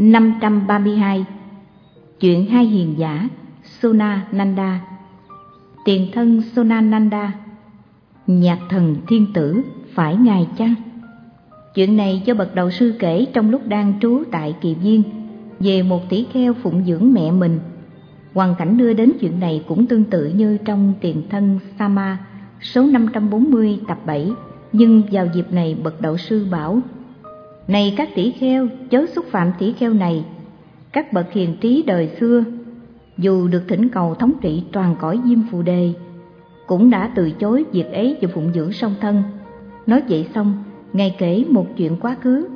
532. Chuyện hai hiền giả Sona Nanda. Tiền thân Sona Nanda, nhạc thần thiên tử, phải ngài chăng? Chuyện này do bậc đạo sư kể trong lúc đang trú tại Kỳ Viên về một tỷ kheo phụng dưỡng mẹ mình. Hoàn cảnh đưa đến chuyện này cũng tương tự như trong Tiền thân Sama số 540 tập 7, nhưng vào dịp này bậc đạo sư bảo: này các tỷ kheo, chớ xúc phạm tỷ kheo này. Các bậc hiền trí đời xưa, dù được thỉnh cầu thống trị toàn cõi Diêm Phù Đề, cũng đã từ chối việc ấy và phụng dưỡng song thân. Nói vậy xong, ngài kể một chuyện quá khứ.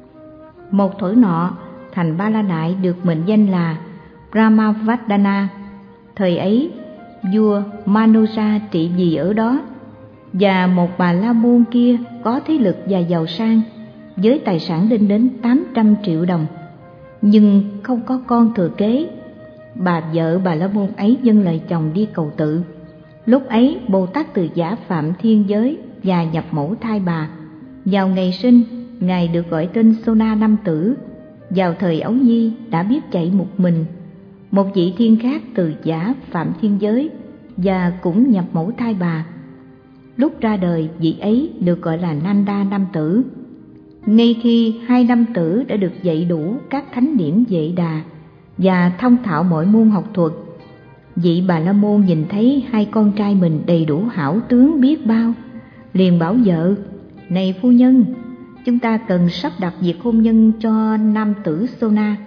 Một thuở nọ, thành Ba La Nại được mệnh danh là Brahmavardhana. Thời ấy, vua Manuja trị vì ở đó, và một bà la môn kia có thế lực và giàu sang, với tài sản lên đến 800 triệu đồng, nhưng không có con thừa kế. Bà vợ bà la môn ấy dâng lời chồng đi cầu tự. Lúc ấy Bồ Tát Từ Giả phạm thiên giới và nhập mẫu thai bà. Vào ngày sinh, ngài được gọi tên Sona Nam Tử. Vào thời ấu nhi đã biết chạy một mình. Một vị thiên khác Từ Giả phạm thiên giới và cũng nhập mẫu thai bà. Lúc ra đời, vị ấy được gọi là Nanda Nam Tử. Ngay khi hai nam tử đã được dạy đủ các thánh điển Vệ Đà và thông thạo mọi môn học thuật, vị bà la môn nhìn thấy hai con trai mình đầy đủ hảo tướng biết bao, liền bảo vợ: này phu nhân, chúng ta cần sắp đặt việc hôn nhân cho nam tử Sona.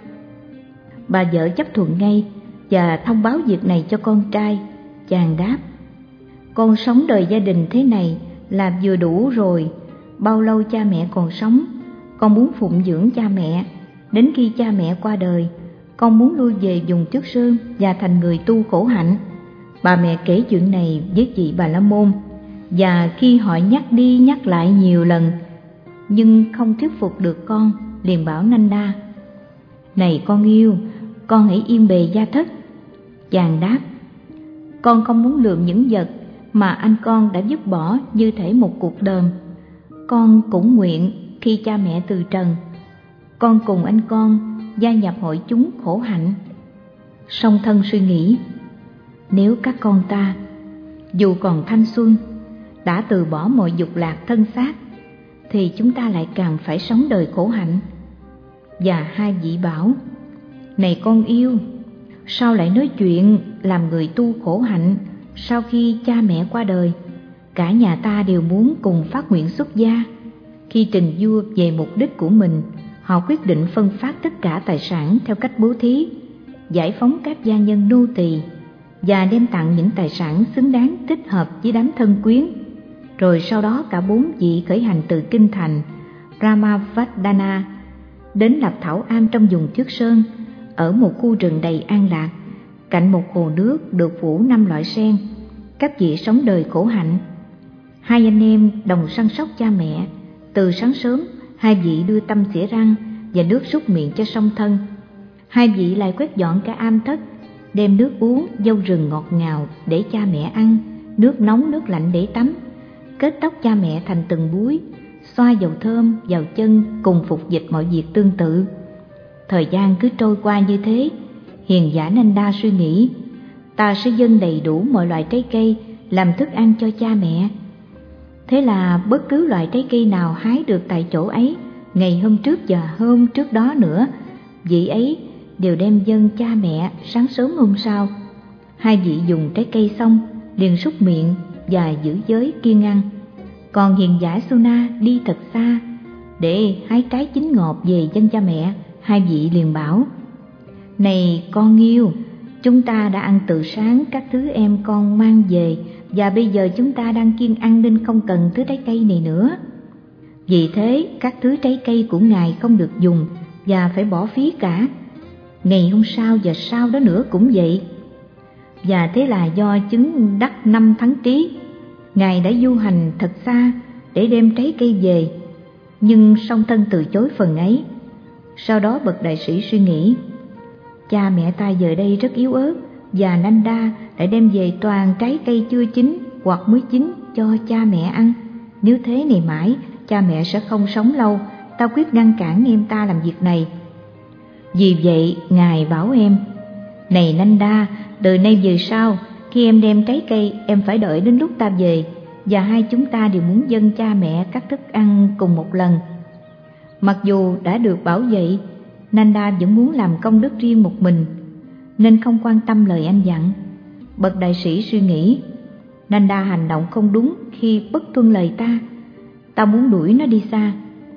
Bà vợ chấp thuận ngay và thông báo việc này cho con trai. Chàng đáp: con sống đời gia đình thế này là vừa đủ rồi. Bao lâu cha mẹ còn sống, con muốn phụng dưỡng cha mẹ. Đến khi cha mẹ qua đời, con muốn lui về vùng Trước Sơn và thành người tu khổ hạnh. Bà mẹ kể chuyện này với vị bà la môn, và khi họ nhắc đi nhắc lại nhiều lần nhưng không thuyết phục được con, liền bảo Nanda: này con yêu, con hãy yên bề gia thất. Chàng đáp: con không muốn lượm những vật mà anh con đã vứt bỏ như thể một cục đờm. Con cũng nguyện khi cha mẹ từ trần, con cùng anh con gia nhập hội chúng khổ hạnh. Song thân suy nghĩ: nếu các con ta dù còn thanh xuân đã từ bỏ mọi dục lạc thân xác, thì chúng ta lại càng phải sống đời khổ hạnh. Và hai vị bảo: này con yêu, sao lại nói chuyện làm người tu khổ hạnh sau khi cha mẹ qua đời? Cả nhà ta đều muốn cùng phát nguyện xuất gia. Khi trình vua về mục đích của mình, họ quyết định phân phát tất cả tài sản theo cách bố thí, giải phóng các gia nhân nô tỳ và đem tặng những tài sản xứng đáng thích hợp với đám thân quyến. Rồi sau đó cả bốn vị khởi hành từ kinh thành Brahmavardhana đến lập thảo am trong vùng Trước Sơn, ở một khu rừng đầy an lạc, cạnh một hồ nước được phủ 5 loại sen. Các vị sống đời khổ hạnh. Hai anh em đồng săn sóc cha mẹ. Từ sáng sớm, hai vị đưa tăm xỉa răng và nước súc miệng cho song thân. Hai vị lại quét dọn cả am thất, đem nước uống, dâu rừng ngọt ngào để cha mẹ ăn, nước nóng nước lạnh để tắm, kết tóc cha mẹ thành từng búi, xoa dầu thơm vào chân, cùng phục dịch mọi việc tương tự. Thời gian cứ trôi qua như thế. Hiền giả Nanda suy nghĩ: ta sẽ dâng đầy đủ mọi loại trái cây làm thức ăn cho cha mẹ. Thế là bất cứ loại trái cây nào hái được tại chỗ ấy, ngày hôm trước và hôm trước đó nữa, vị ấy đều đem dâng cha mẹ sáng sớm hôm sau. Hai vị dùng trái cây xong liền súc miệng và giữ giới kiêng ăn. Còn hiền giả Sona đi thật xa để hái trái chín ngọt về dâng cha mẹ. Hai vị liền bảo: này con yêu, chúng ta đã ăn từ sáng các thứ em con mang về, và bây giờ chúng ta đang kiêng ăn nên không cần thứ trái cây này nữa. Vì thế các thứ trái cây của ngài không được dùng và phải bỏ phí cả. Ngày hôm sau và sau đó nữa cũng vậy. Và thế là do chứng đắc 5 thắng trí, ngài đã du hành thật xa để đem trái cây về, nhưng song thân từ chối phần ấy. Sau đó bậc đại sĩ suy nghĩ: cha mẹ ta giờ đây rất yếu ớt, và Nanda lại đem về toàn trái cây chưa chín hoặc mới chín cho cha mẹ ăn. Nếu thế này mãi, cha mẹ sẽ không sống lâu. Ta quyết ngăn cản em ta làm việc này. Vì vậy Ngài bảo em: này Nanda, từ nay về sau, khi em đem trái cây, em phải đợi đến lúc ta về, và hai chúng ta đều muốn dâng cha mẹ các thức ăn cùng một lần. Mặc dù đã được bảo vậy, Nanda vẫn muốn làm công đức riêng một mình, nên không quan tâm lời anh dặn. Bậc đại sĩ suy nghĩ, Nanda hành động không đúng khi bất tuân lời ta muốn đuổi nó đi xa.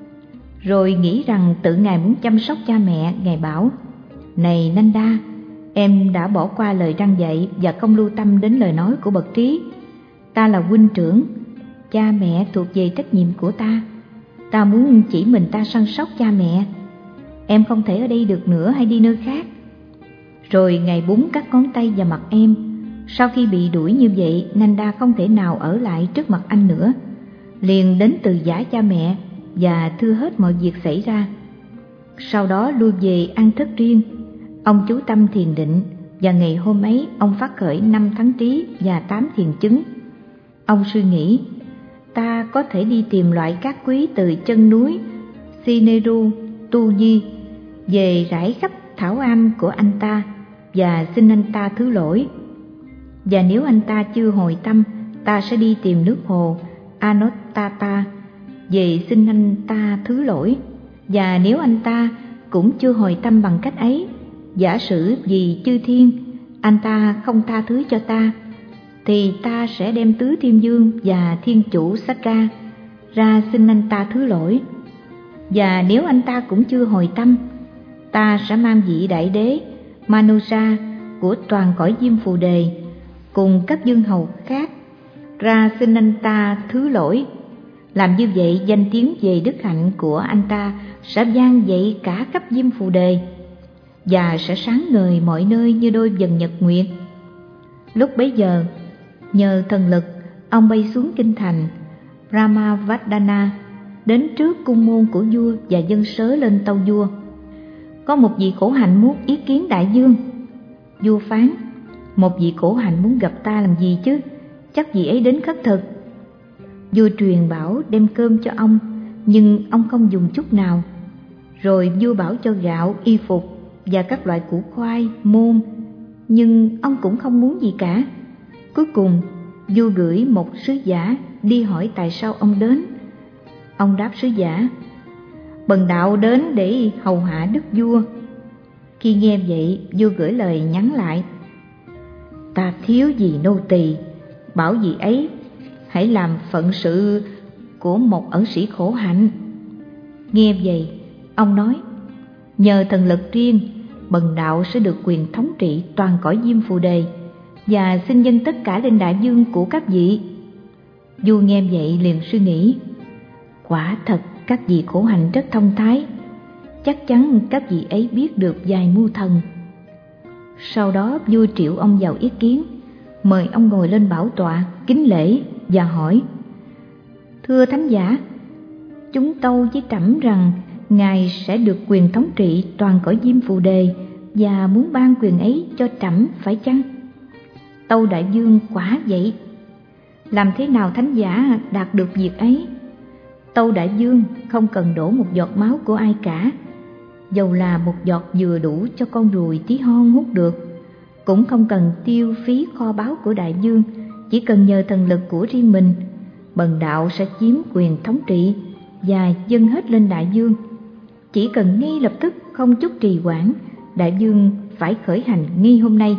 Rồi nghĩ rằng tự Ngài muốn chăm sóc cha mẹ, Ngài bảo: này Nanda, em đã bỏ qua lời răn dạy và không lưu tâm đến lời nói của bậc trí. Ta là huynh trưởng, cha mẹ thuộc về trách nhiệm của ta muốn chỉ mình ta săn sóc cha mẹ. Em không thể ở đây được nữa, hay đi nơi khác. Rồi Ngài búng các ngón tay vào mặt em. Sau khi bị đuổi như vậy, Nanda không thể nào ở lại trước mặt anh nữa, liền đến từ giã cha mẹ và thưa hết mọi việc xảy ra. Sau đó lui về ăn thức riêng. Ông chú tâm thiền định, và ngày hôm ấy ông phát khởi 5 thắng trí và 8 thiền chứng. Ông suy nghĩ, ta có thể đi tìm loại cát quý từ chân núi Sineru Tu Di về rải khắp thảo am của anh ta và xin anh ta thứ lỗi. Và nếu anh ta chưa hồi tâm, ta sẽ đi tìm nước hồ Anottata về xin anh ta thứ lỗi. Và nếu anh ta cũng chưa hồi tâm bằng cách ấy, giả sử vì chư thiên anh ta không tha thứ cho ta, thì ta sẽ đem tứ thiên dương và thiên chủ Sakka ra xin anh ta thứ lỗi. Và nếu anh ta cũng chưa hồi tâm, ta sẽ mang vị đại đế Manusa của toàn cõi Diêm Phù Đề cùng các dương hầu khác ra xin anh ta thứ lỗi. Làm như vậy, danh tiếng về đức hạnh của anh ta sẽ vang dậy cả khắp Diêm Phù Đề và sẽ sáng ngời mọi nơi như đôi vầng nhật nguyệt. Lúc bấy giờ, nhờ thần lực, ông bay xuống kinh thành Ramavardhana, đến trước cung môn của vua và dâng sớ lên tâu vua. Có một vị khổ hạnh muốn ý kiến đại vương. Vua phán: một vị khổ hạnh muốn gặp ta làm gì chứ? Chắc vị ấy đến khất thực. Vua truyền bảo đem cơm cho ông, nhưng ông không dùng chút nào. Rồi vua bảo cho gạo, y phục và các loại củ khoai, môn, nhưng ông cũng không muốn gì cả. Cuối cùng, vua gửi một sứ giả đi hỏi tại sao ông đến. Ông đáp sứ giả: bần đạo đến để hầu hạ đức vua. Khi nghe vậy, vua gửi lời nhắn lại: ta thiếu gì nô tỳ, bảo vị ấy hãy làm phận sự của một ẩn sĩ khổ hạnh. Nghe vậy, ông nói: nhờ thần lực riêng, bần đạo sẽ được quyền thống trị toàn cõi Diêm Phù Đề và xin dâng tất cả lên đại vương của các vị. Vua nghe vậy liền suy nghĩ, quả thật các vị khổ hạnh rất thông thái, chắc chắn các vị ấy biết được vài mưu thần. Sau đó vua triệu ông vào yết kiến, mời ông ngồi lên bảo tọa, kính lễ và hỏi: thưa thánh giả, chúng tâu với trẫm rằng ngài sẽ được quyền thống trị toàn cõi Diêm Phù Đề và muốn ban quyền ấy cho trẫm, phải chăng? Tâu đại vương: quả vậy. Làm thế nào thánh giả đạt được việc ấy? Tâu đại vương: không cần đổ một giọt máu của ai cả, dầu là một giọt vừa đủ cho con ruồi tí hon hút được, cũng không cần tiêu phí kho báu của đại vương, chỉ cần nhờ thần lực của riêng mình, bần đạo sẽ chiếm quyền thống trị và dâng hết lên đại vương. Chỉ cần ngay lập tức, không chút trì hoãn, đại vương phải khởi hành ngay hôm nay.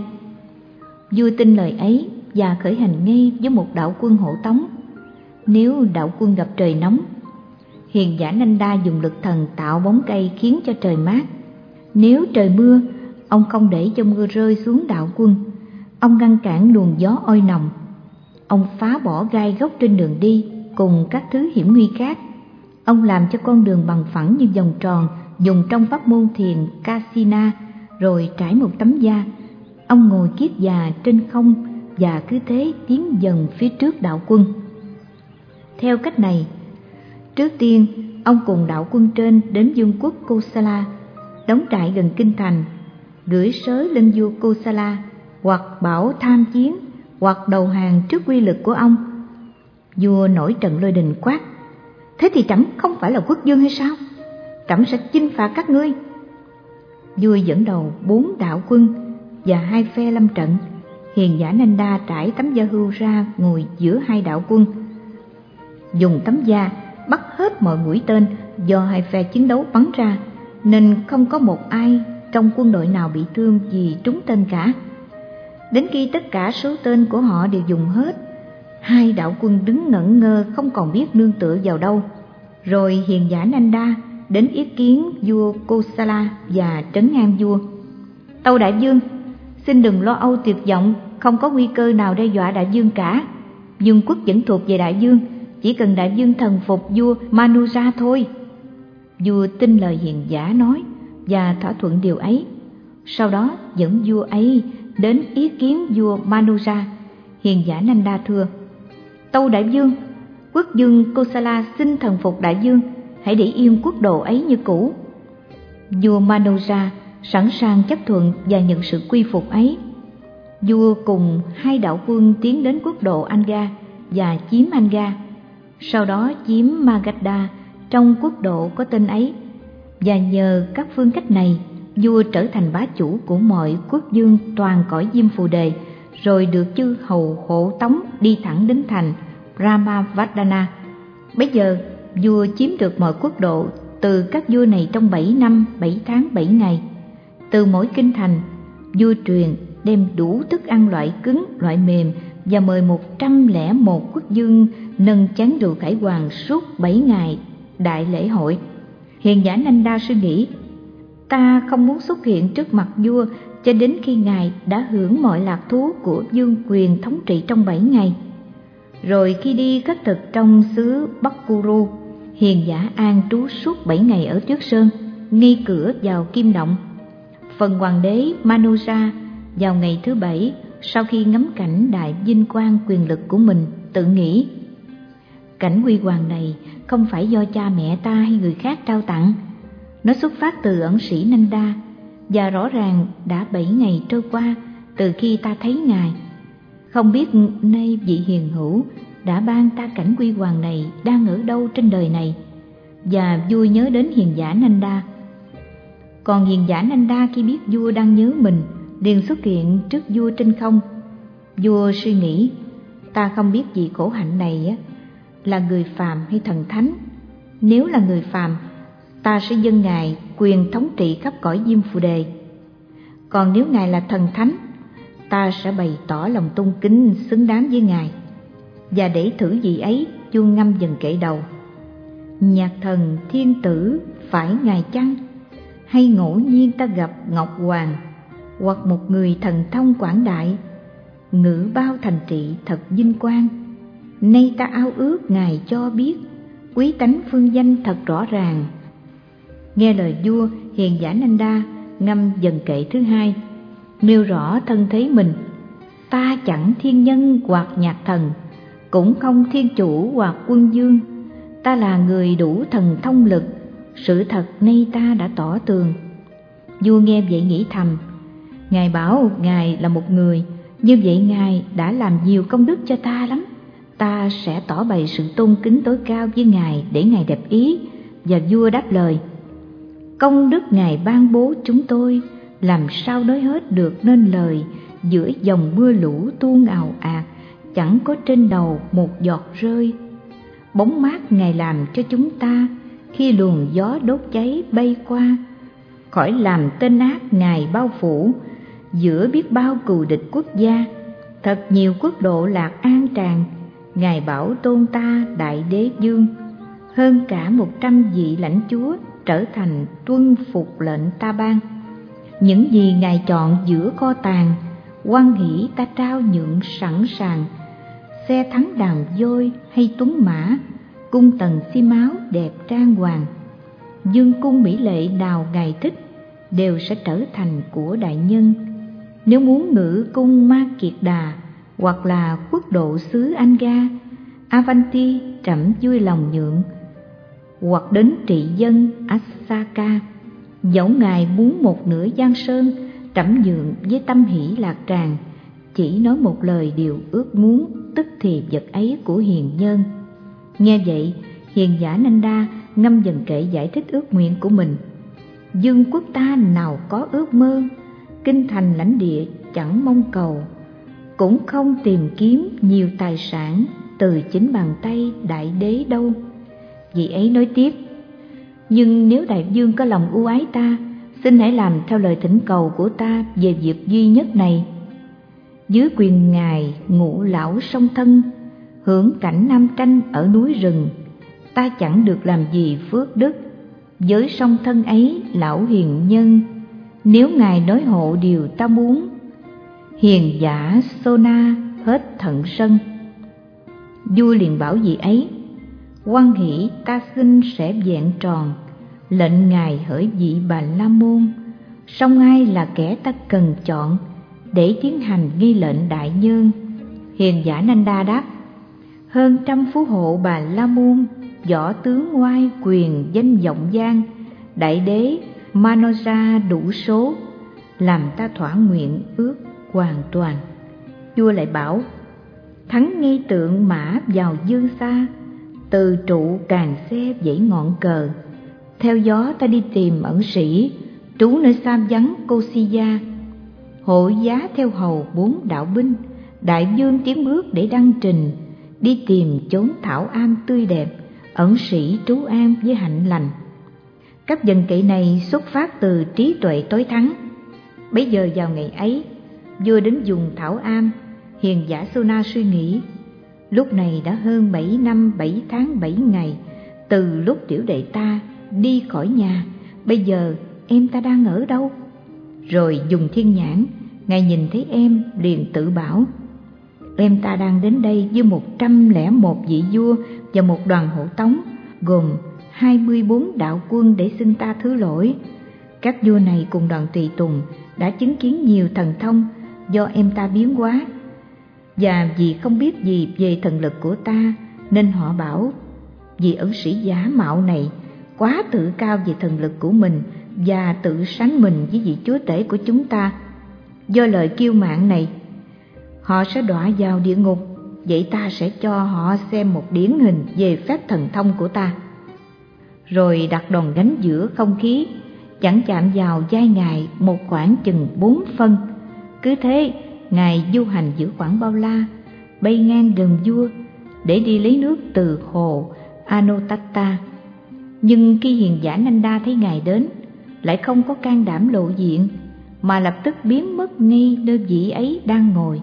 Vua tin lời ấy và khởi hành ngay với một đạo quân hộ tống. Nếu đạo quân gặp trời nóng, hiền giả Nanda dùng lực thần tạo bóng cây khiến cho trời mát. Nếu trời mưa, ông không để cho mưa rơi xuống đạo quân, ông ngăn cản luồng gió oi nồng. Ông phá bỏ gai góc trên đường đi cùng các thứ hiểm nguy khác. Ông làm cho con đường bằng phẳng như vòng tròn dùng trong pháp môn thiền Kasina, rồi trải một tấm da. Ông ngồi kiết già trên không và cứ thế tiến dần phía trước đạo quân. Theo cách này, trước tiên ông cùng đạo quân trên đến vương quốc Kosala, đóng trại gần kinh thành, gửi sớ lên vua Kosala, hoặc bảo tham chiến, hoặc đầu hàng trước quy lực của ông. Vua nổi trận lôi đình quát: thế thì trẫm không phải là quốc vương hay sao? Trẫm sẽ chinh phạt các ngươi. Vua dẫn đầu 4 đạo quân và 2 phe lâm trận. Hiền giả Nanda trải tấm da hươu ra ngồi giữa 2 đạo quân, dùng tấm da bắt hết mọi mũi tên do 2 phe chiến đấu bắn ra, nên không có một ai trong quân đội nào bị thương vì trúng tên cả. Đến khi tất cả số tên của họ đều dùng hết, 2 đạo quân đứng ngẩn ngơ không còn biết nương tựa vào đâu. Rồi hiền giả Nanda đến ý kiến vua Kosala và trấn an vua: Tâu đại vương, xin đừng lo âu tuyệt vọng, không có nguy cơ nào đe dọa đại vương cả. Vương quốc vẫn thuộc về đại vương, chỉ cần đại vương thần phục vua Manuja thôi. Vua tin lời hiền giả nói và thỏa thuận điều ấy. Sau đó dẫn vua ấy đến ý kiến vua Manuja. Hiền giả Nanda thưa: Tâu đại vương, quốc vương Kosala xin thần phục đại vương, hãy để yên quốc độ ấy như cũ. Vua Manuja sẵn sàng chấp thuận và nhận sự quy phục ấy. Vua cùng 2 đạo quân tiến đến quốc độ Anga và chiếm Anga, sau đó chiếm Magadha trong quốc độ có tên ấy. Và nhờ các phương cách này, vua trở thành bá chủ của mọi quốc vương toàn cõi Diêm Phù Đề, rồi được chư hầu hộ tống đi thẳng đến thành Ramavardhana. Bây giờ vua chiếm được mọi quốc độ từ các vua này trong 7 năm 7 tháng 7 ngày. Từ mỗi kinh thành, vua truyền đem đủ thức ăn loại cứng, loại mềm và mời 101 quốc vương nâng chén rượu khải hoàn suốt 7 ngày đại lễ hội. Hiền giả Nanda suy nghĩ: ta không muốn xuất hiện trước mặt vua cho đến khi ngài đã hưởng mọi lạc thú của vương quyền thống trị trong 7 ngày. Rồi khi đi khất thực trong xứ Bắc Kuru, hiền giả an trú suốt 7 ngày ở Tuyết Sơn, ngay cửa vào Kim Động. Phần hoàng đế Manuja vào ngày thứ 7, sau khi ngắm cảnh đại vinh quang quyền lực của mình, tự nghĩ: cảnh huy hoàng này không phải do cha mẹ ta hay người khác trao tặng, nó xuất phát từ ẩn sĩ Nanda, và rõ ràng đã 7 ngày trôi qua từ khi ta thấy ngài. Không biết nay vị hiền hữu đã ban ta cảnh huy hoàng này đang ở đâu trên đời này. Và vua nhớ đến hiền giả Nanda. Còn hiền giả Nanda khi biết vua đang nhớ mình, liền xuất hiện trước vua trên không. Vua suy nghĩ: ta không biết vị khổ hạnh này là người phàm hay thần thánh. Nếu là người phàm, ta sẽ dâng ngài quyền thống trị khắp cõi Diêm Phù Đề. Còn nếu ngài là thần thánh, ta sẽ bày tỏ lòng tôn kính xứng đáng với ngài. Và để thử vị ấy, vua ngâm dần kệ đầu: nhạc thần thiên tử phải ngài chăng? Hay ngẫu nhiên ta gặp Ngọc Hoàng, hoặc một người thần thông quảng đại, ngự bao thành trị thật vinh quang. Nay ta ao ước ngài cho biết quý tánh phương danh thật rõ ràng. Nghe lời vua, hiền giả Nanda ngâm dần kệ thứ 2, nêu rõ thân thế mình: ta chẳng thiên nhân hoặc nhạc thần, cũng không thiên chủ hoặc quân vương. Ta là người đủ thần thông lực, sự thật nay ta đã tỏ tường. Vua nghe vậy nghĩ thầm: ngài bảo ngài là một người, như vậy ngài đã làm nhiều công đức cho ta lắm. Ta sẽ tỏ bày sự tôn kính tối cao với ngài để ngài đẹp ý. Và vua đáp lời: công đức ngài ban bố chúng tôi làm sao nói hết được nên lời. Giữa dòng mưa lũ tuôn ào ạt, chẳng có trên đầu một giọt rơi. Bóng mát ngài làm cho chúng ta khi luồng gió đốt cháy bay qua. Khỏi làm tên ác ngài bao phủ giữa biết bao cừu địch quốc gia. Thật nhiều quốc độ lạc an tràn, ngài bảo tôn ta đại đế vương. Hơn cả 100 vị lãnh chúa trở thành tuân phục lệnh ta ban. Những gì ngài chọn giữa kho tàng, hoan hỷ ta trao nhượng sẵn sàng. Xe thắng đàn voi hay tuấn mã, cung tần xi máu đẹp trang hoàng. Dương cung mỹ lệ nào ngài thích, đều sẽ trở thành của đại nhân. Nếu muốn ngự cung Ma Kiệt Đà, hoặc là quốc độ xứ Anga, Avanti trẫm vui lòng nhượng. Hoặc đến trị dân Asaka, dẫu ngài muốn một nửa giang sơn, trẫm nhượng với tâm hỷ lạc tràn. Chỉ nói một lời điều ước muốn, tức thì vật ấy của hiền nhân. Nghe vậy, hiền giả Nanda ngâm dần kệ giải thích ước nguyện của mình. Dương quốc ta nào có ước mơ, kinh thành lãnh địa chẳng mong cầu, cũng không tìm kiếm nhiều tài sản từ chính bàn tay đại đế đâu. Vị ấy nói tiếp: nhưng nếu đại vương có lòng ưu ái ta, xin hãy làm theo lời thỉnh cầu của ta về việc duy nhất này. Dưới quyền ngài ngũ lão song thân, hưởng cảnh nam tranh ở núi rừng, ta chẳng được làm gì phước đức. Với song thân ấy lão hiền nhân, nếu ngài nói hộ điều ta muốn, hiền giả Sona hết thận sân. Vua liền bảo vị ấy: hoan hỷ ta xin sẽ vẹn tròn, lệnh ngài hỡi vị Bà La Môn, song ai là kẻ ta cần chọn để tiến hành nghi lệnh đại nhân? Hiền giả Nanda đáp: hơn trăm phú hộ Bà La Môn, võ tướng ngoai quyền danh vọng giang, đại đế Manoja đủ số, làm ta thỏa nguyện ước hoàn toàn. Vua lại bảo: thắng nghi tượng mã vào dương xa, từ trụ càng xe dãy ngọn cờ, theo gió ta đi tìm ẩn sĩ, trú nơi xa vắng Kosiya. Hộ giá theo hầu 4 đạo binh, đại vương tiến bước để đăng trình, đi tìm chốn thảo am tươi đẹp, ẩn sĩ trú an với hạnh lành. Các dần kỵ này xuất phát từ trí tuệ tối thắng. Bấy giờ vào ngày ấy, vua đến vùng thảo am. Hiền giả Sona suy nghĩ: lúc này đã hơn 7 năm 7 tháng 7 ngày từ lúc tiểu đệ ta đi khỏi nhà, bây giờ em ta đang ở đâu? Rồi dùng thiên nhãn, ngài nhìn thấy em liền tự bảo: em ta đang đến đây với 101 vị vua và một đoàn hộ tống gồm 24 đạo quân để xin ta thứ lỗi. Các vua này cùng đoàn tùy tùng đã chứng kiến nhiều thần thông do em ta biến hóa, và vì không biết gì về thần lực của ta nên họ bảo vị ẩn sĩ giả mạo này quá tự cao về thần lực của mình và tự sánh mình với vị chúa tể của chúng ta. Do lời kiêu mạn này, họ sẽ đọa vào địa ngục. Vậy ta sẽ cho họ xem một điển hình về phép thần thông của ta. Rồi đặt đòn gánh giữa không khí, chẳng chạm vào vai ngài một khoảng chừng 4 phân. Cứ thế ngài du hành giữa khoảng bao la, bay ngang gần vua để đi lấy nước từ hồ Anotatta. Nhưng khi hiền giả Nanda thấy ngài đến, lại không có can đảm lộ diện, mà lập tức biến mất ngay nơi vị ấy đang ngồi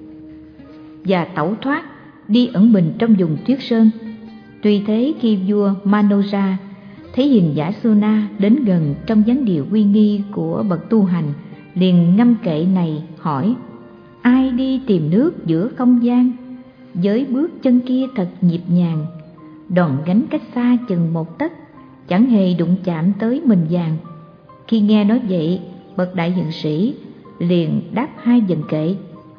và tẩu thoát đi ẩn mình trong vùng tuyết sơn. Tuy thế, khi vua Manoja thấy hiền giả Sona đến gần trong dáng điệu uy nghi của bậc tu hành, liền ngâm kệ này hỏi: ai đi tìm nước giữa không gian, với bước chân kia thật nhịp nhàng, đòn gánh cách xa chừng 1 tấc, chẳng hề đụng chạm tới mình vàng. Khi nghe nói vậy, bậc đại hiền sĩ liền đáp 2 vần kệ: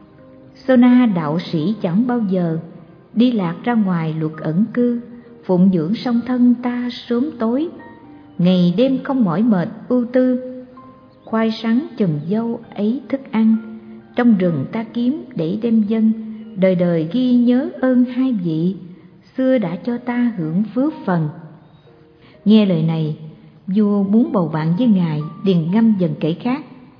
Sona đạo sĩ chẳng bao giờ đi lạc ra ngoài luật ẩn cư, phụng dưỡng song thân ta sớm tối, ngày đêm không mỏi mệt ưu tư, khoai sắn chùm dâu ấy thức ăn, trong rừng ta kiếm để đem dâng, đời đời ghi nhớ ơn 2 vị, xưa đã cho ta hưởng phước phần. Nghe lời này, vua muốn bầu bạn với ngài, liền ngâm dần kể khác: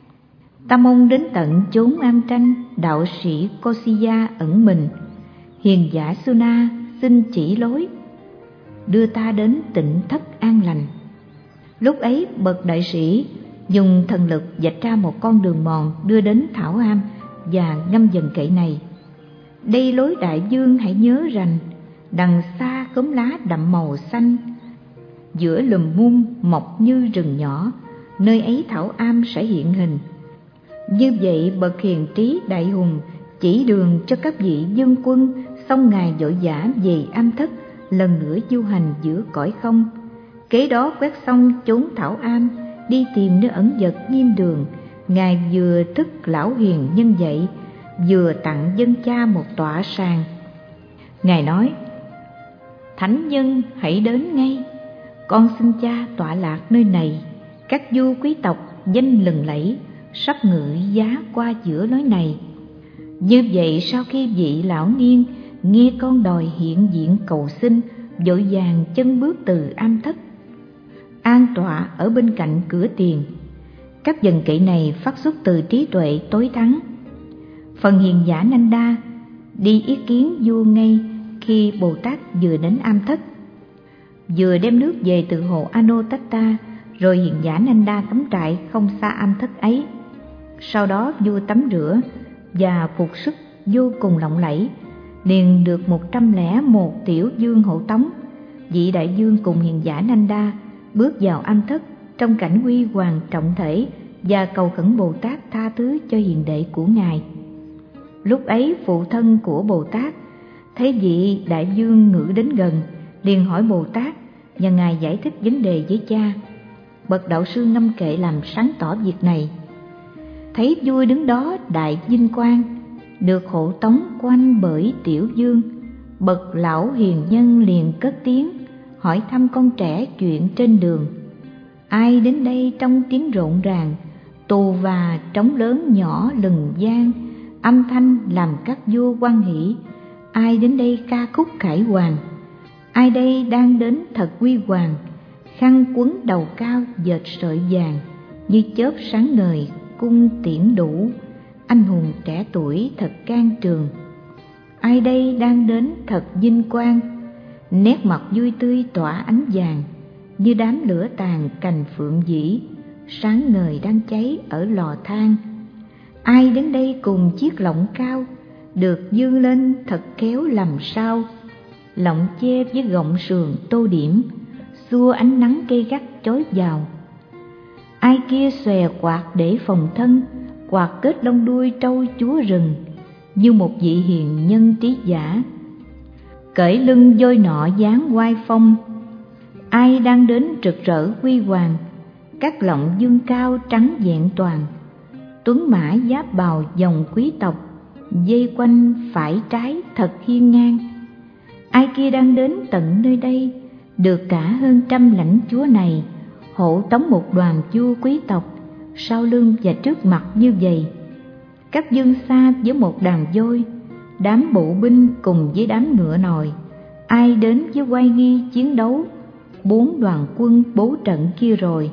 ta mong đến tận chốn am tranh, đạo sĩ Kosiya ẩn mình, hiền giả Sona xin chỉ lối, đưa ta đến tịnh thất an lành. Lúc ấy bậc đại sĩ dùng thần lực vạch ra một con đường mòn đưa đến thảo am và ngâm dần kệ này: đây lối đại vương hãy nhớ rằng, đằng xa khóm lá đậm màu xanh, giữa lùm mum mọc như rừng nhỏ, nơi ấy thảo am sẽ hiện hình. Như vậy bậc hiền trí đại hùng chỉ đường cho các vị dân quân, xong ngài vội vã về am thất, lần nữa du hành giữa cõi không. Kế đó quét xong chốn thảo am, đi tìm nơi ẩn vật nghiêm đường, ngài vừa thức lão hiền nhân dậy, vừa tặng dân cha một tọa sàng. Ngài nói: thánh nhân hãy đến ngay, con xin cha tọa lạc nơi này. Các vua quý tộc danh lừng lẫy sắp ngự giá qua giữa lối này. Như vậy sau khi vị lão niên nghe con đòi hiện diện cầu xin, vội vàng chân bước từ am thất. an tọa ở bên cạnh cửa tiền. Các dần kệ này phát xuất từ trí tuệ tối thắng. Phần hiền giả Nanda đi ý kiến vua ngay khi Bồ Tát vừa đến am thất. Vừa đem nước về từ hồ Anotatta, rồi hiền giả Nanda cắm trại không xa am thất ấy. Sau đó vua tắm rửa và phục sức vô cùng lộng lẫy, liền được 101 tiểu dương hộ tống. Vị đại dương cùng hiền giả Nanda bước vào am thất trong cảnh huy hoàng trọng thể và cầu khẩn Bồ Tát tha thứ cho hiền đệ của ngài. Lúc ấy phụ thân của Bồ Tát thấy vị đại dương ngự đến gần, liền hỏi Bồ Tát và ngài giải thích vấn đề với cha. Bậc đạo sư Năm Kệ làm sáng tỏ việc này. Thấy vua đứng đó đại vinh quang, được hộ tống quanh bởi tiểu dương, bậc lão hiền nhân liền cất tiếng hỏi thăm con trẻ chuyện trên đường. Ai đến đây trong tiếng rộn ràng, tù và trống lớn nhỏ lừng vang, âm thanh làm các vua hoan hỷ. Ai đến đây ca khúc khải hoàn, ai đây đang đến thật huy hoàng, khăn quấn đầu cao dệt sợi vàng, như chớp sáng ngời cung tiễn đủ, anh hùng trẻ tuổi thật can trường. Ai đây đang đến thật vinh quang, nét mặt vui tươi tỏa ánh vàng, như đám lửa tàn cành phượng dĩ, sáng ngời đang cháy ở lò than. Ai đến đây cùng chiếc lọng cao, được dương lên thật khéo làm sao, lọng che với gọng sườn tô điểm, xua ánh nắng gay gắt chói vào. Ai kia xòe quạt để phòng thân, quạt kết lông đuôi trâu chúa rừng, như một vị hiền nhân trí giả, cởi lưng voi nọ dáng oai phong. Ai đang đến rực rỡ huy hoàng, các lọng dương cao trắng vẹn toàn, tuấn mã giáp bào dòng quý tộc, dây quanh phải trái thật hiên ngang. Ai kia đang đến tận nơi đây, được cả hơn 100 lãnh chúa này hộ tống một đoàn vua quý tộc, sau lưng và trước mặt như vậy. Các dương xa với một đàn voi, đám bộ binh cùng với đám ngựa nòi. Ai đến với oai nghi chiến đấu, 4 đoàn quân bố trận kia rồi.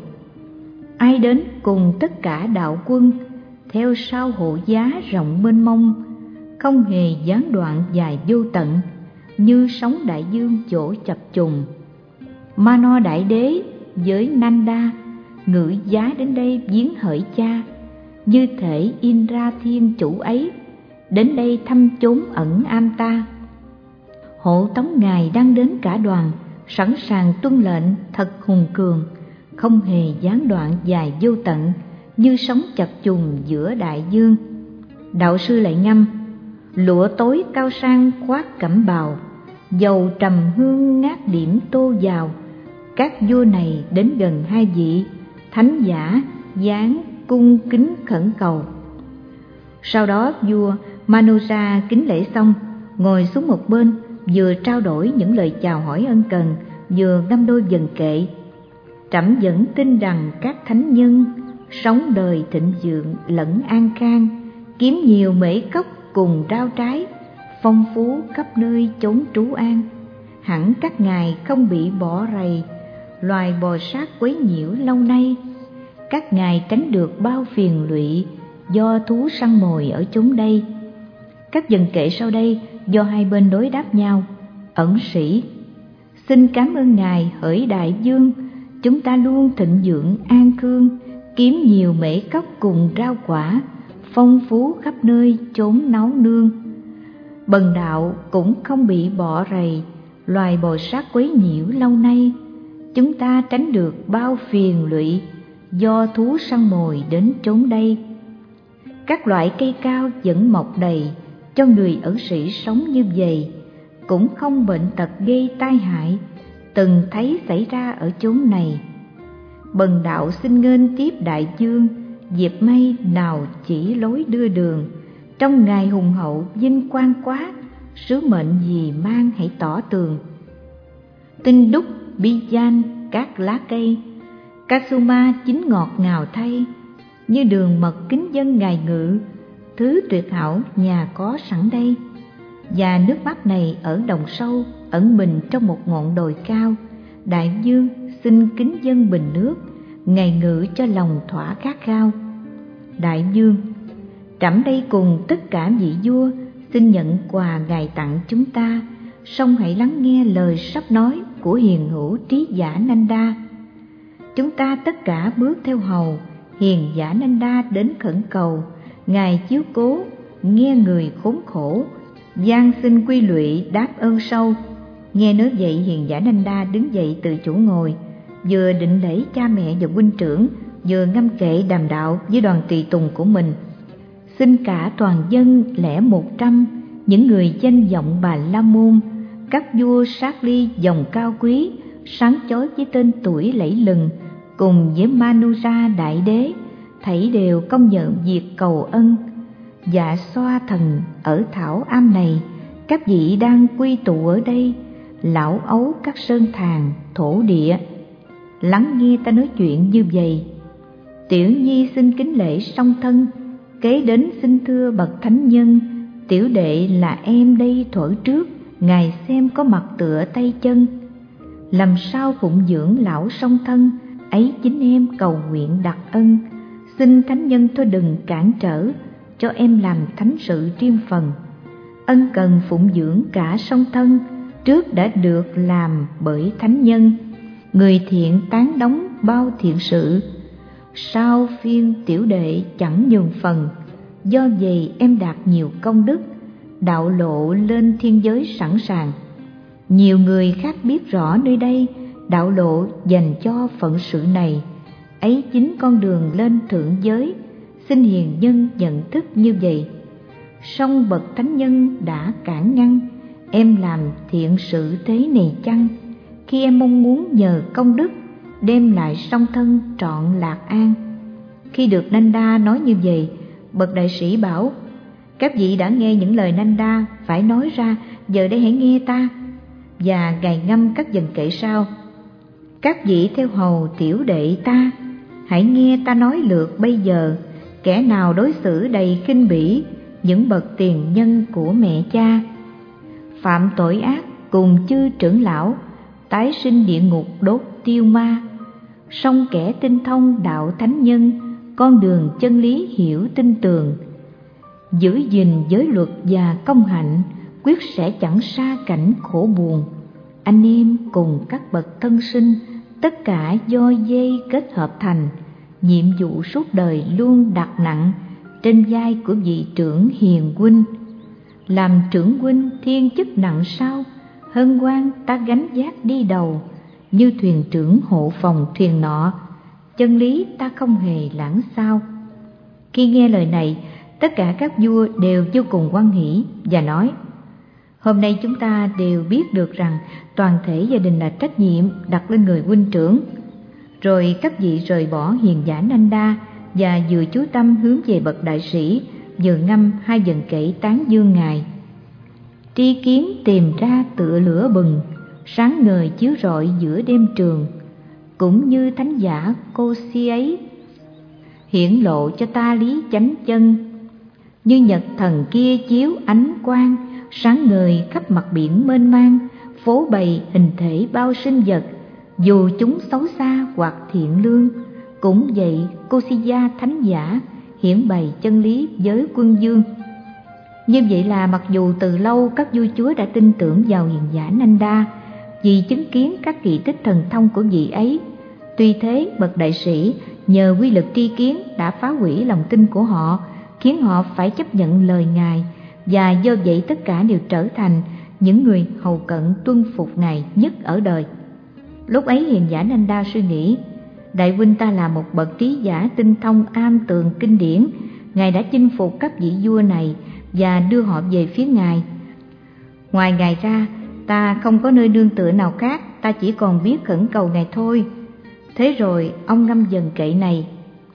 Ai đến cùng tất cả đạo quân, theo sau hộ giá rộng mênh mông, không hề gián đoạn dài vô tận, như sóng đại dương chỗ chập trùng. Mano đại đế với Nanda ngự giá đến đây viếng hỡi cha, như thể Indra thiên chủ ấy đến đây thăm chốn ẩn am ta. Hộ tống ngài đang đến cả đoàn, sẵn sàng tuân lệnh thật hùng cường, không hề gián đoạn dài vô tận, như sóng chập trùng giữa đại dương. Đạo sư lại ngâm: lụa tối cao sang khoác cẩm bào, dầu trầm hương ngát điểm tô vào. Các vua này đến gần hai vị thánh giả, dáng cung kính khẩn cầu. Sau đó vua Manuja kính lễ xong, ngồi xuống một bên, vừa trao đổi những lời chào hỏi ân cần, vừa ngâm đôi vần kệ. Trẫm vẫn tin rằng các thánh nhân sống đời thịnh vượng lẫn an khang, kiếm nhiều mễ cốc cùng rau trái, phong phú khắp nơi chốn trú an. Hẳn các ngài không bị bỏ rầy loài bò sát quấy nhiễu lâu nay. Các ngài tránh được bao phiền lụy do thú săn mồi ở chốn đây. Các vần kệ sau đây do hai bên đối đáp nhau. Ẩn sĩ: xin cảm ơn ngài hỡi đại vương, chúng ta luôn thịnh vượng an khương, kiếm nhiều mễ cốc cùng rau quả, phong phú khắp nơi chốn náu nương. Bần đạo cũng không bị bỏ rầy loài bò sát quấy nhiễu lâu nay. Chúng ta tránh được bao phiền lụy do thú săn mồi đến chốn đây. Các loại cây cao vẫn mọc đầy cho người ẩn sĩ sống như vậy, cũng không bệnh tật gây tai hại từng thấy xảy ra ở chốn này. Bần đạo xin nghênh tiếp đại vương, dịp mây nào chỉ lối đưa đường. Trong ngày hùng hậu vinh quang quá, sứ mệnh gì mang hãy tỏ tường. Tinh đúc bi gian các lá cây, Kasuma chín ngọt ngào thay, như đường mật kính dân ngài ngự, thứ tuyệt hảo nhà có sẵn đây. Và nước mắt này ở đồng sâu, ẩn mình trong một ngọn đồi cao. Đại vương xin kính dâng bình nước, ngài ngự cho lòng thỏa khát khao. Đại vương, trẫm đây cùng tất cả vị vua xin nhận quà ngài tặng chúng ta, song hãy lắng nghe lời sắp nói của hiền hữu trí giả Nanda. Chúng ta tất cả bước theo hầu hiền giả Nanda đến khẩn cầu ngài chiếu cố, nghe người khốn khổ, van xin quy lụy đáp ơn sâu. Nghe nói vậy, hiền giả Nanda đứng dậy từ chỗ ngồi, vừa định lễ cha mẹ và huynh trưởng, vừa ngâm kệ đàm đạo với đoàn tùy tùng của mình. Xin cả toàn dân lẻ 100, những người danh vọng Bà La Môn, các vua sát ly dòng cao quý, sáng chói với tên tuổi lẫy lừng, cùng với Manuja đại đế, thảy đều công nhận việc cầu ân. Dạ xoa thần ở thảo am này, các vị đang quy tụ ở đây, lão ấu các sơn thàn thổ địa, lắng nghe ta nói chuyện như vậy. Tiểu nhi xin kính lễ song thân, kế đến xin thưa bậc thánh nhân, tiểu đệ là em đây thuở trước, ngài xem có mặt tựa tay chân. Làm sao phụng dưỡng lão song thân, ấy chính em cầu nguyện đặc ân. Xin thánh nhân thôi đừng cản trở, cho em làm thánh sự riêng phần. Ân cần phụng dưỡng cả song thân, trước đã được làm bởi thánh nhân. Người thiện tán đóng bao thiện sự, sau phiên tiểu đệ chẳng nhường phần. Do vậy em đạt nhiều công đức, đạo lộ lên thiên giới sẵn sàng. Nhiều người khác biết rõ nơi đây, đạo lộ dành cho phận sự này, ấy chính con đường lên thượng giới. Xin hiền nhân nhận thức như vậy. Song bậc thánh nhân đã cản ngăn, em làm thiện sự thế này chăng? Khi em mong muốn nhờ công đức, đem lại song thân trọn lạc an. Khi được Nanda nói như vậy, bậc đại sĩ bảo: các vị đã nghe những lời Nanda, phải nói ra, giờ đây hãy nghe ta. Và ngài ngâm các dần kệ sau: các vị theo hầu tiểu đệ ta, hãy nghe ta nói lượt bây giờ. Kẻ nào đối xử đầy khinh bỉ những bậc tiền nhân của mẹ cha, phạm tội ác cùng chư trưởng lão, tái sinh địa ngục đốt tiêu ma. Song kẻ tinh thông đạo thánh nhân, con đường chân lý hiểu tin tường, giữ gìn giới luật và công hạnh, quyết sẽ chẳng xa cảnh khổ buồn. Anh em cùng các bậc thân sinh, tất cả do dây kết hợp thành. Nhiệm vụ suốt đời luôn đặt nặng trên vai của vị trưởng hiền huynh. Làm trưởng huynh thiên chức nặng sao, hân hoan ta gánh vác đi đầu. Như thuyền trưởng hộ phòng thuyền nọ, chân lý ta không hề lãng sao. Khi nghe lời này, tất cả các vua đều vô cùng hoan hỷ và nói: hôm nay chúng ta đều biết được rằng toàn thể gia đình là trách nhiệm đặt lên người huynh trưởng. Rồi các vị rời bỏ hiền giả Nanda và vừa chú tâm hướng về bậc đại sĩ, vừa ngâm hai dần kệ tán dương ngài. Tri kiến tìm ra tựa lửa bừng, sáng ngời chiếu rọi giữa đêm trường. Cũng như thánh giả cô si ấy, hiển lộ cho ta lý chánh chân. Như nhật thần kia chiếu ánh quang, sáng ngời khắp mặt biển mênh mang, phô bày hình thể bao sinh vật, dù chúng xấu xa hoặc thiện lương. Cũng vậy, cô si gia thánh giả hiển bày chân lý với quân vương. Như vậy là mặc dù từ lâu các vua chúa đã tin tưởng vào hiền giả Nanda, vì chứng kiến các kỳ tích thần thông của vị ấy. Tuy thế, bậc đại sĩ nhờ quy lực tri kiến đã phá hủy lòng tin của họ, khiến họ phải chấp nhận lời ngài, và do vậy tất cả đều trở thành những người hầu cận tuân phục ngài nhất ở đời. Lúc ấy hiền giả Nanda suy nghĩ: đại huynh ta là một bậc trí giả tinh thông am tường kinh điển, ngài đã chinh phục các vị vua này và đưa họ về phía ngài. Ngoài ngài ra, ta không có nơi nương tựa nào khác, ta chỉ còn biết khẩn cầu ngài thôi. Thế rồi ông ngâm dần kệ này: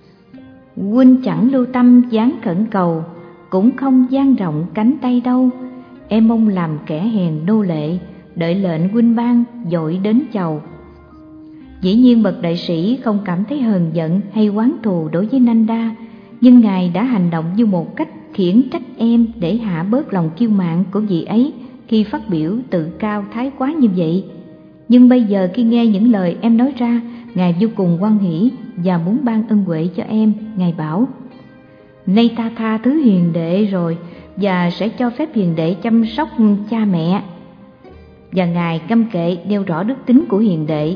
huynh chẳng lưu tâm dáng khẩn cầu, cũng không dang rộng cánh tay đâu. Em mong làm kẻ hèn nô lệ, đợi lệnh huynh ban dội đến chầu. Dĩ nhiên bậc đại sĩ không cảm thấy hờn giận hay oán thù đối với Nanda, nhưng ngài đã hành động như một cách khiển trách em để hạ bớt lòng kiêu mạn của vị ấy khi phát biểu tự cao thái quá như vậy. Nhưng bây giờ khi nghe những lời em nói ra, Ngài vô cùng hoan hỷ và muốn ban ân huệ cho em. Ngài bảo: nay ta tha thứ hiền đệ rồi, và sẽ cho phép hiền đệ chăm sóc cha mẹ. Và Ngài căm kệ nêu rõ đức tính của hiền đệ.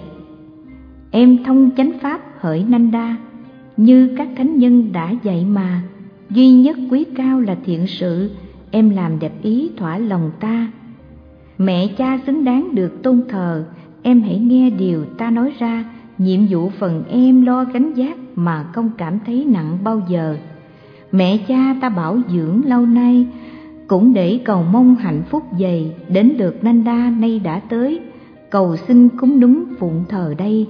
Em thông chánh pháp hỡi Nanda, như các thánh nhân đã dạy mà. Duy nhất quý cao là thiện sự, em làm đẹp ý thỏa lòng ta. Mẹ cha xứng đáng được tôn thờ, em hãy nghe điều ta nói ra. Nhiệm vụ phần em lo gánh vác mà không cảm thấy nặng bao giờ. Mẹ cha ta bảo dưỡng lâu nay, cũng để cầu mong hạnh phúc dày. Đến lượt Nanda nay đã tới, cầu xin cúng núm phụng thờ đây.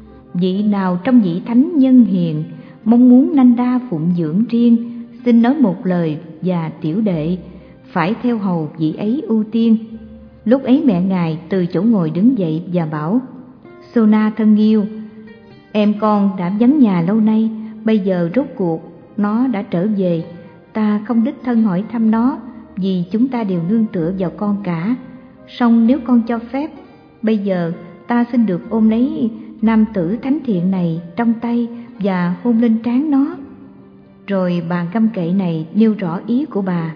Vị nào trong vị thánh nhân hiền mong muốn Nanda phụng dưỡng riêng, xin nói một lời, và tiểu đệ phải theo hầu vị ấy ưu tiên. Lúc ấy mẹ Ngài từ chỗ ngồi đứng dậy và bảo: Sona thân yêu, em con đã vắng nhà lâu nay, bây giờ rốt cuộc nó đã trở về. Ta không đích thân hỏi thăm nó, vì chúng ta đều nương tựa vào con cả. Song nếu con cho phép, bây giờ ta xin được ôm lấy nam tử thánh thiện này trong tay và hôn lên trán nó. Rồi bà căm kệ này nêu rõ ý của bà: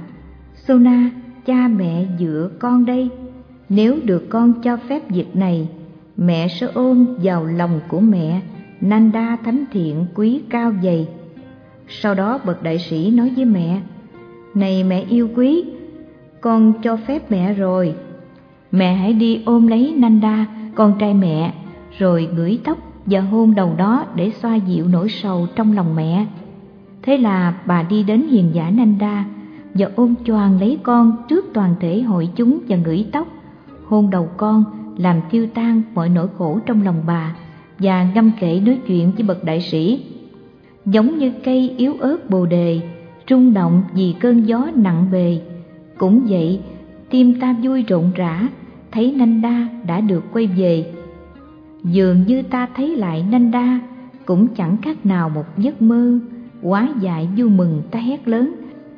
Sona, cha mẹ dựa con đây. Nếu được con cho phép việc này, mẹ sẽ ôm vào lòng của mẹ Nanda thánh thiện quý cao dày. Sau đó bậc đại sĩ nói với mẹ: này mẹ yêu quý, con cho phép mẹ rồi. Mẹ hãy đi ôm lấy Nanda, con trai mẹ, rồi ngửi tóc và hôn đầu đó để xoa dịu nỗi sầu trong lòng mẹ. Thế là bà đi đến hiền giả Nanda và ôm choàng lấy con trước toàn thể hội chúng và ngửi tóc, hôn đầu con, làm tiêu tan mọi nỗi khổ trong lòng bà, và ngâm kệ nói chuyện với bậc đại sĩ. Giống như cây yếu ớt bồ đề rung động vì cơn gió nặng bề, cũng vậy tim ta vui rộn rã thấy Nanda đã được quay về. Dường như ta thấy lại Nanda, cũng chẳng khác nào một giấc mơ. Quá dại vui mừng, ta hét lớn: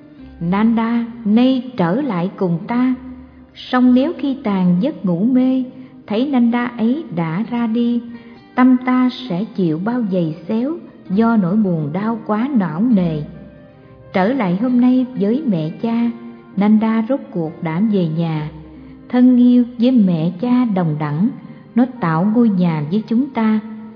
Nanda nay trở lại cùng ta. Song nếu khi tàn giấc ngủ mê, thấy Nanda ấy đã ra đi, tâm ta sẽ chịu bao giày xéo do nỗi buồn đau quá não nề. Trở lại hôm nay với mẹ cha, Nanda rốt cuộc đã về nhà. Thân yêu với mẹ cha đồng đẳng, nó tạo ngôi nhà với chúng ta.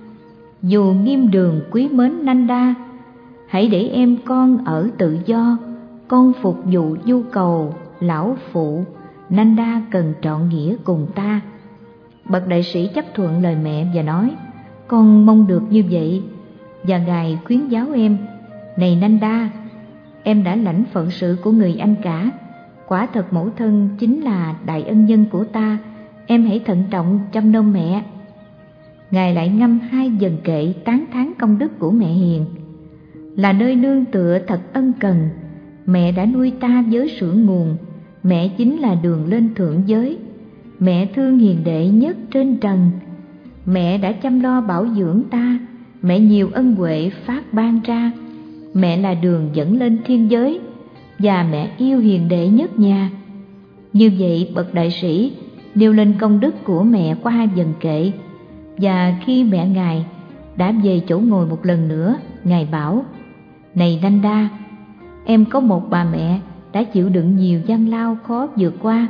Dù nghiêm đường quý mến Nanda, hãy để em con ở tự do, con phục vụ nhu cầu lão phụ. Nanda cần trọn nghĩa cùng ta. Bậc đại sĩ chấp thuận lời mẹ và nói: con mong được như vậy. Và Ngài khuyến giáo em: này Nanda, em đã lãnh phận sự của người anh cả. Quả thật mẫu thân chính là đại ân nhân của ta, em hãy thận trọng chăm nom mẹ. Ngài lại ngâm hai vần kệ tán thán công đức của mẹ hiền: là nơi nương tựa thật ân cần, mẹ đã nuôi ta với sữa nguồn, mẹ chính là đường lên thượng giới, mẹ thương hiền đệ nhất trên trần, mẹ đã chăm lo bảo dưỡng ta, mẹ nhiều ân huệ phát ban ra, mẹ là đường dẫn lên thiên giới, và mẹ yêu hiền đệ nhất nhà. Như vậy bậc đại sĩ nêu lên công đức của mẹ qua hai vần kệ. Và khi mẹ Ngài đã về chỗ ngồi một lần nữa, Ngài bảo: này Nanda, em có một bà mẹ đã chịu đựng nhiều gian lao khó vượt qua.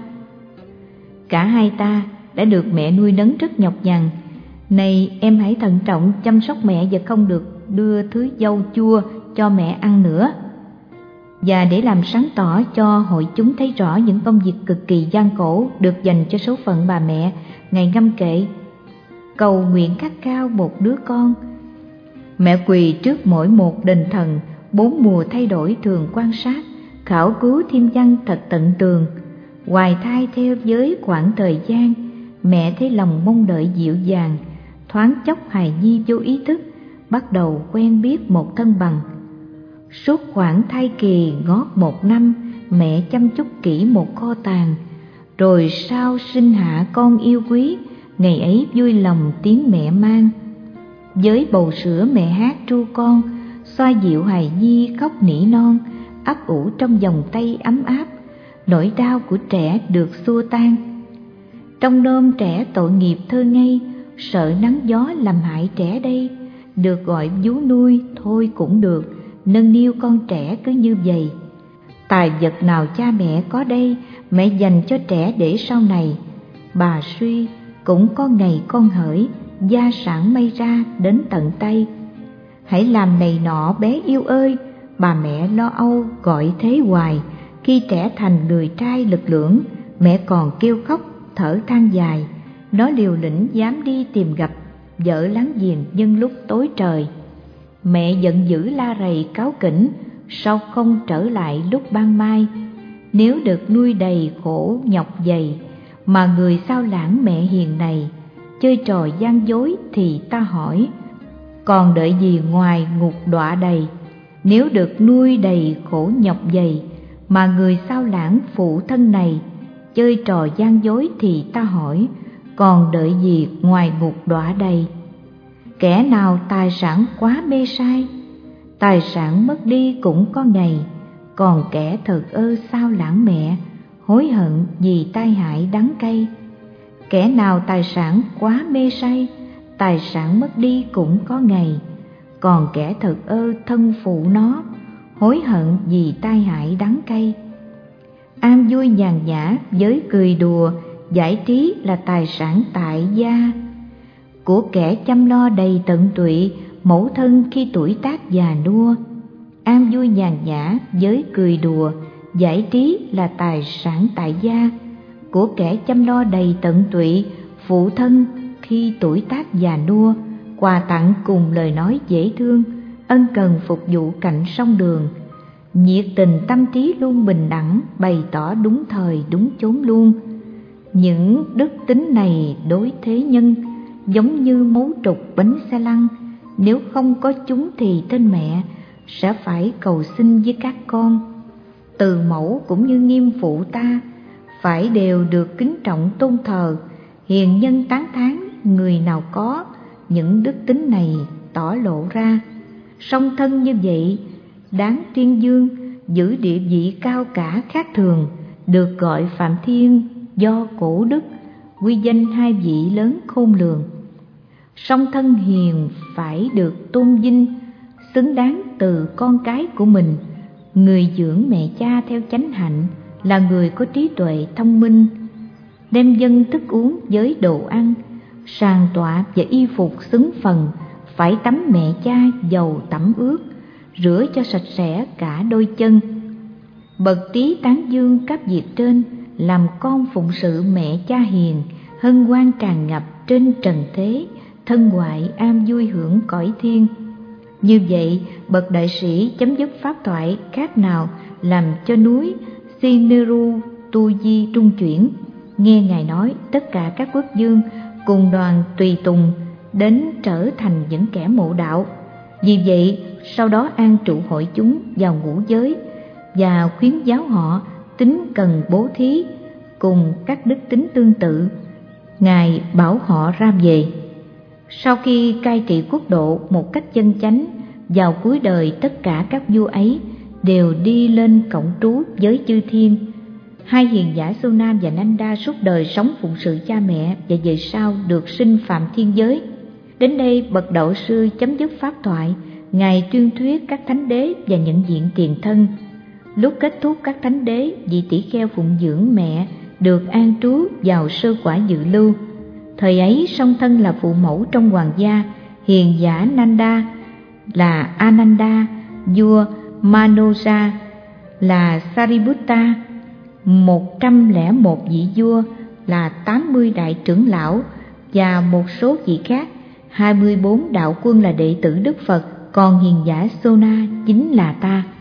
Cả hai ta đã được mẹ nuôi nấng rất nhọc nhằn. Này em hãy thận trọng chăm sóc mẹ và không được đưa thứ dâu chua cho mẹ ăn nữa. Và để làm sáng tỏ cho hội chúng thấy rõ những công việc cực kỳ gian khổ được dành cho số phận bà mẹ, Ngài ngâm kệ: cầu nguyện khát khao một đứa con. Mẹ quỳ trước mỗi một đền thần, bốn mùa thay đổi thường quan sát, khảo cứu thiên văn thật tận tường. Hoài thai theo với khoảng thời gian, mẹ thấy lòng mong đợi dịu dàng. Thoáng chốc hài nhi vô ý thức bắt đầu quen biết một thân bằng. Suốt khoảng thai kỳ ngót một năm, mẹ chăm chút kỹ một kho tàng. Rồi sau sinh hạ con yêu quý, ngày ấy vui lòng tiếng mẹ mang. Với bầu sữa mẹ hát ru con, xoa dịu hài nhi khóc nỉ non, ấp ủ trong vòng tay ấm áp, nỗi đau của trẻ được xua tan. Trong nôm trẻ tội nghiệp thơ ngây, sợ nắng gió làm hại trẻ đây. Được gọi vú nuôi thôi cũng được, nâng niu con trẻ cứ như vậy. Tài vật nào cha mẹ có đây, mẹ dành cho trẻ để sau này. Bà suy cũng có ngày con hỡi, gia sản may ra đến tận tay. Hãy làm này nọ bé yêu ơi, bà mẹ lo âu gọi thế hoài. Khi trẻ thành người trai lực lưỡng, mẹ còn kêu khóc thở than dài. Nó liều lĩnh dám đi tìm gặp vợ láng giềng nhân lúc tối trời. Mẹ giận dữ la rầy cáu kỉnh, sao không trở lại lúc ban mai. Nếu được nuôi đầy khổ nhọc dày, mà người sao lãng mẹ hiền này. Chơi trò gian dối thì ta hỏi, còn đợi gì ngoài ngục đọa đầy. Nếu được nuôi đầy khổ nhọc dày, mà người sao lãng phụ thân này. Chơi trò gian dối thì ta hỏi, còn đợi gì ngoài ngục đọa đầy. Kẻ nào tài sản quá mê say, tài sản mất đi cũng có ngày. Còn kẻ thờ ơ sao lãng mẹ, hối hận vì tai hại đắng cay. Kẻ nào tài sản quá mê say, tài sản mất đi cũng có ngày. Còn kẻ thờ ơ thân phụ nó, hối hận vì tai hại đắng cay. An vui nhàn nhã với cười đùa, giải trí là tài sản tại gia. Của kẻ chăm lo đầy tận tụy, mẫu thân khi tuổi tác già nua. An vui nhàn nhã với cười đùa, giải trí là tài sản tại gia. Của kẻ chăm lo đầy tận tụy, phụ thân khi tuổi tác già nua. Quà tặng cùng lời nói dễ thương, ân cần phục vụ cạnh sông đường. Nhiệt tình tâm trí luôn bình đẳng, bày tỏ đúng thời đúng chốn luôn. Những đức tính này đối thế nhân, giống như mấu trục bánh xe lăn. Nếu không có chúng thì tên mẹ sẽ phải cầu xin với các con. Từ mẫu cũng như nghiêm phụ ta, phải đều được kính trọng tôn thờ. Hiền nhân tán thán người nào có những đức tính này tỏ lộ ra. Song thân như vậy đáng tuyên dương, giữ địa vị cao cả khác thường. Được gọi Phạm Thiên do cổ đức, quy danh hai vị lớn khôn lường. Song thân hiền phải được tôn vinh, xứng đáng từ con cái của mình. Người dưỡng mẹ cha theo chánh hạnh là người có trí tuệ thông minh. Đem dâng thức uống với đồ ăn, sàn tọa và y phục xứng phần. Phải tắm mẹ cha dầu tẩm ướt, rửa cho sạch sẽ cả đôi chân. Bậc trí tán dương các việc trên, làm con phụng sự mẹ cha hiền. Hân hoan tràn ngập trên trần thế, thân ngoại an vui hưởng cõi thiên. Như vậy bậc đại sĩ chấm dứt pháp thoại khác nào làm cho núi Sineru tu di trung chuyển. Nghe ngài nói, tất cả các quốc vương cùng đoàn tùy tùng đến trở thành những kẻ mộ đạo. Vì vậy sau đó an trụ hội chúng vào ngũ giới và khuyến giáo họ tính cần bố thí cùng các đức tính tương tự. Ngài bảo họ ra về. Sau khi cai trị quốc độ một cách chân chánh, vào cuối đời tất cả các vua ấy đều đi lên cõng trú với chư thiên. Hai hiền giả Sona và Nanda suốt đời sống phụng sự cha mẹ và về sau được sinh phạm thiên giới. Đến đây bậc đạo sư chấm dứt pháp thoại. Ngài tuyên thuyết các thánh đế và nhận diện tiền thân. Lúc kết thúc các thánh đế, vị tỷ kheo phụng dưỡng mẹ được an trú vào sơ quả dự lưu. Thời ấy song thân là phụ mẫu trong hoàng gia. Hiền giả Nanda là Ananda, vua Manoja là Sariputta, 101 vị vua là 80 đại trưởng lão và một số vị khác. 24 đạo quân là đệ tử Đức Phật, còn hiền giả Sona chính là ta.